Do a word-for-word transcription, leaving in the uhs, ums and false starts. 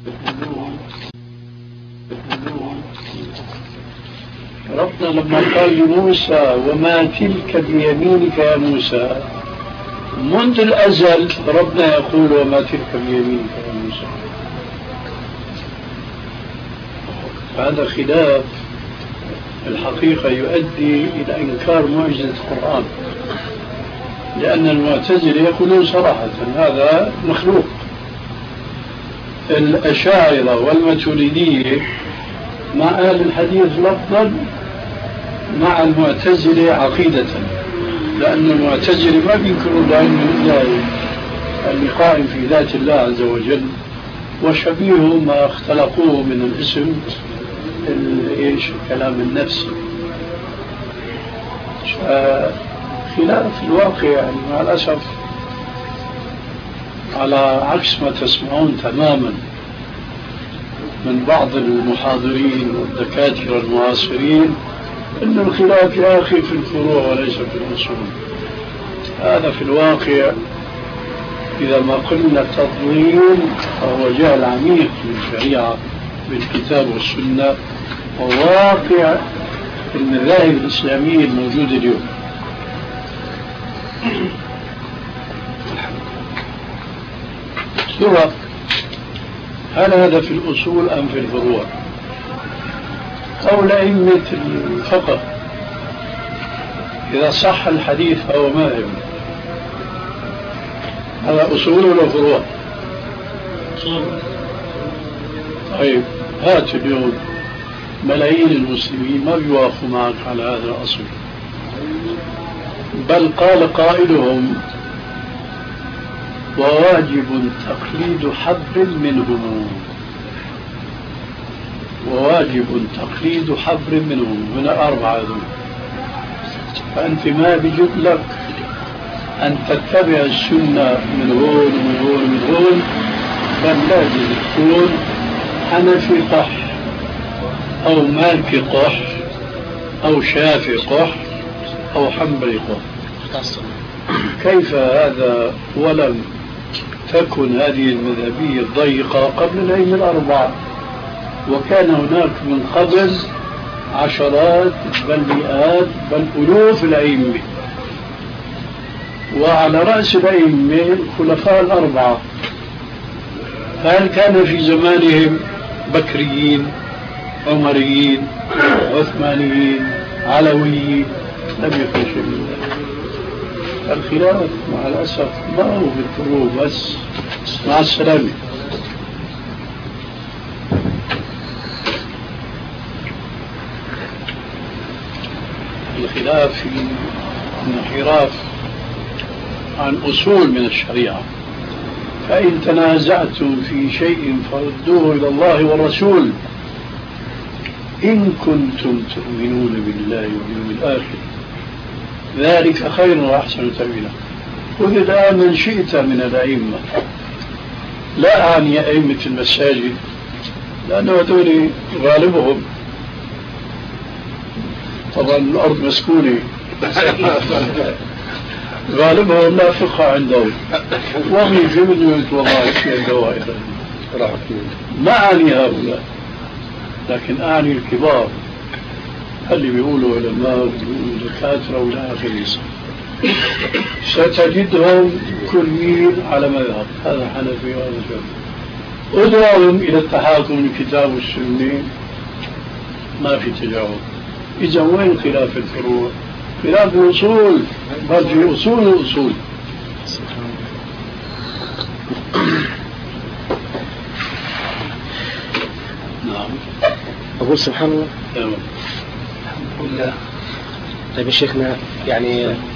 ربنا لما قال لموسى وما تلك بيمينك يا موسى، منذ الأزل ربنا يقول وما تلك بيمينك يا موسى. هذا خلاف الحقيقة يؤدي إلى إنكار معجزة القرآن، لأن المعتزلة يقولون صراحة هذا مخلوق. الأشاعرة والماتريدية مع أهل الحديث لفظا، مع المعتزلة عقيدة، لأن المعتزلة ما بينكروا العلم الإلهي اللي قائم في ذات الله عز وجل، وشبيهه ما اختلقوه من الاسم ايش الكلام النفسي. خلاف الواقع يعني مع الأسف، على عكس ما تسمعون تماما من بعض المحاضرين والدكاترة المعاصرين، إن الخلاف يا أخي في الفروع وليس في الأصول. هذا في الواقع إذا ما قلنا تضليل فهو جهل عميق بالشريعة بالكتاب والسنة وواقع المذاهب الإسلامية الموجودة اليوم. سورة، هل هذا في الأصول أم في الفروع؟ قول أئمة الفقه إذا صح الحديث فهو مذهب، هذا أصول ولا فروع؟ طيب هات اليوم ملايين المسلمين ما بيوافقوا معك على هذا الأصل، بل قال قائلهم وواجب تقليد حبر منهم، وواجب تقليد حبر منهم، من الأربعة دول. فأنت ما بيجوز لك أن تتبع السنة من هون ومن هون ومن هون، بل لازم تكون حنفي قح أو مالكي قح أو شافعي قح أو حنبلي قح. كيف هذا ولم تكن هذه المذهبية الضيقة قبل الأئمة الأربعة؟ وكان هناك من قبل عشرات بل مئات بل ألوف الأئمة، وعلى رأس الأئمة الخلفاء الأربعة. هل كان في زمانهم بكريين عمريين عثمانيين علويين؟ لم يكن شيء من ذلك. الخلاف مع الأسف ما هو في الفروع بس. مع السلامة. الخلاف في انحراف عن أصول من الشريعة. فإن تنازعتم في شيء فردوه إلى الله والرسول إن كنتم تؤمنون بالله واليوم الآخر ذلك خير وأحسن تأويلا. خذ الآن من شئت من الأئمة، لا أعني أئمة المساجد لأنه هذول غالبهم طبعا الأرض مسكونة غالبهم لا فقه عندهم، وهم في مدينة والله في الدوائر. ما أعني هؤلاء، لكن أعني الكبار اللي بيقولوا علماء وبيقولوا دكاترة ولا آخره. ستجدهم كل ميل على مذهب، هذا حنفي وهذا شافعي. ادعوهم إلى التحاكم للكتاب والسنة ما في تجاوب. إذا وين خلاف الفروع؟ خلاف الأصول، بل في أصول الأصول. نعم. أقول سبحان الله. تمام. الحمد لله. طيب يا شيخنا، يعني